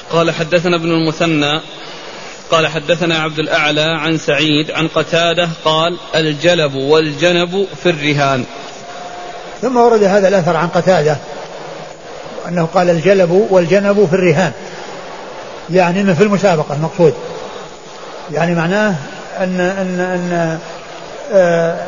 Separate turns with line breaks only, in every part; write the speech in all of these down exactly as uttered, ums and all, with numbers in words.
قال حدثنا ابن المثنى قال حدثنا عبد الأعلى عن سعيد عن قتادة قال الجلب والجنب في الرهان.
ثم ورد هذا الأثر عن قتادة أنه قال الجلب والجنب في الرهان، يعني أنه في المسابقة المقصود، يعني معناه أن أن أن آه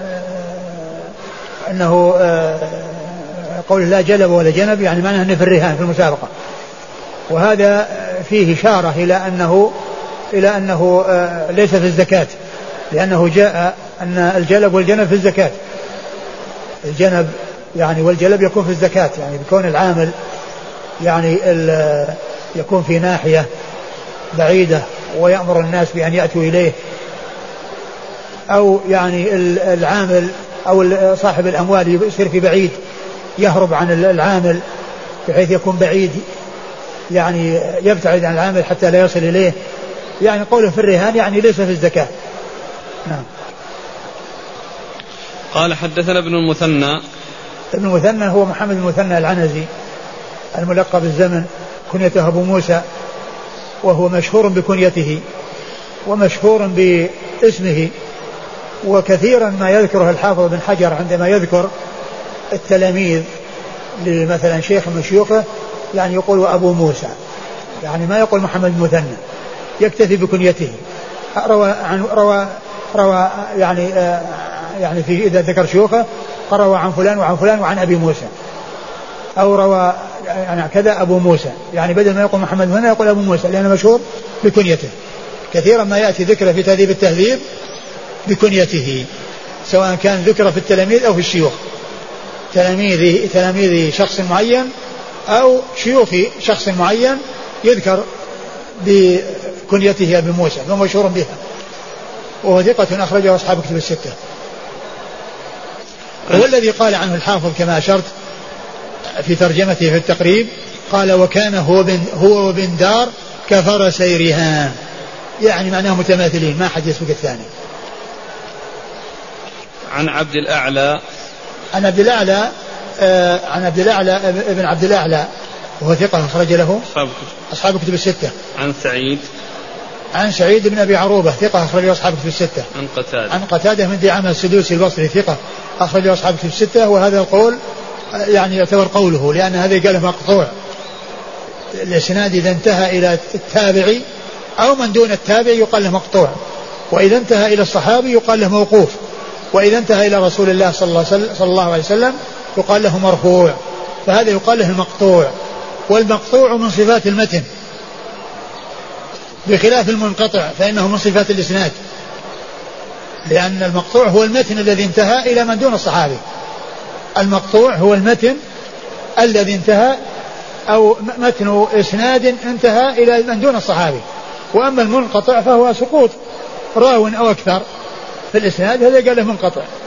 أنه آه قول لا جلب ولا جنب يعني معناه أنه في الرهان في المسابقة. وهذا فيه إشارة إلى أنه إلى أنه آه ليس في الزكاة، لأنه جاء أن الجلب والجنب في الزكاة. الجنب يعني والجلب يكون في الزكاة، يعني بكون العامل يعني يكون في ناحية بعيدة ويأمر الناس بأن يأتوا إليه، أو يعني العامل أو صاحب الأموال يصير في بعيد يهرب عن العامل بحيث يكون بعيد، يعني يبتعد عن العامل حتى لا يصل إليه. يعني قوله في الرهان يعني ليس في الزكاة. نعم.
قال حدثنا ابن المثنى.
ابن المثنى هو محمد المثنى العنزي الملقب الزمن، كنيته أبو موسى، وهو مشهور بكنيته ومشهور باسمه. وكثيرا ما يذكره الحافظ بن حجر عندما يذكر التلاميذ لمثلا شيخ من شيوخه يعني يقول أبو موسى، يعني ما يقول محمد المثنى، يكتفي بكنيته. روى عن روى روى يعني آه يعني في إذا ذكر شيوخه روى عن فلان وعن فلان وعن أبي موسى، أو روى يعني كذا أبو موسى، يعني بدل ما يقول محمد هنا يقول أبو موسى لأنه مشهور بكنيته. كثيرا ما يأتي ذكره في تهذيب التهذيب بكنيته، سواء كان ذكره في التلاميذ أو في الشيوخ، تلاميذ تلاميذ شخص معين أو شيوخ شخص معين يذكر بكنيته أبي موسى ومشهور بها، وهو ثقة أخرجه أصحاب كتب الستة. هو الذي قال عنه الحافظ كما أشرت في ترجمته في التقريب، قال وكان هو بن هو وبن دار كفرسي رهان، يعني معناه متماثلين ما حد يسبق الثاني.
عن عبد الأعلى
عن عبد الأعلى آه عن عبد الأعلى ابن عبد الأعلى وهو ثقة أخرج له أصحاب كتب الستة.
عن سعيد
عن سعيد بن أبي عروبة ثقة أخرج له أصحاب كتب الستة.
عن قتادة
عن قتادة من دعامة السدوسي البصري ثقة أخرج له أصحاب كتب الستة. وهذا القول يعني يعتبر قوله، لأن هذا قاله مقطوع الإسناد إذا انتهى إلى التابعي أو من دون التابع يقال له مقطوع، وإذا انتهى إلى الصحابي يقال له موقوف، وإذا انتهى إلى رسول الله صلى الله عليه وسلم يقال له مرفوع. فهذا يقال له المقطوع، والمقطوع من صفات المتن بخلاف المنقطع فإنه من صفات الإسناد، لأن المقطوع هو المتن الذي انتهى إلى من دون الصحابي. المقطوع هو المتن الذي انتهى أو متن إسناد انتهى إلى من دون الصحابي. وأما المنقطع فهو سقوط راو أو أكثر في الإسناد، هذا قال له منقطع.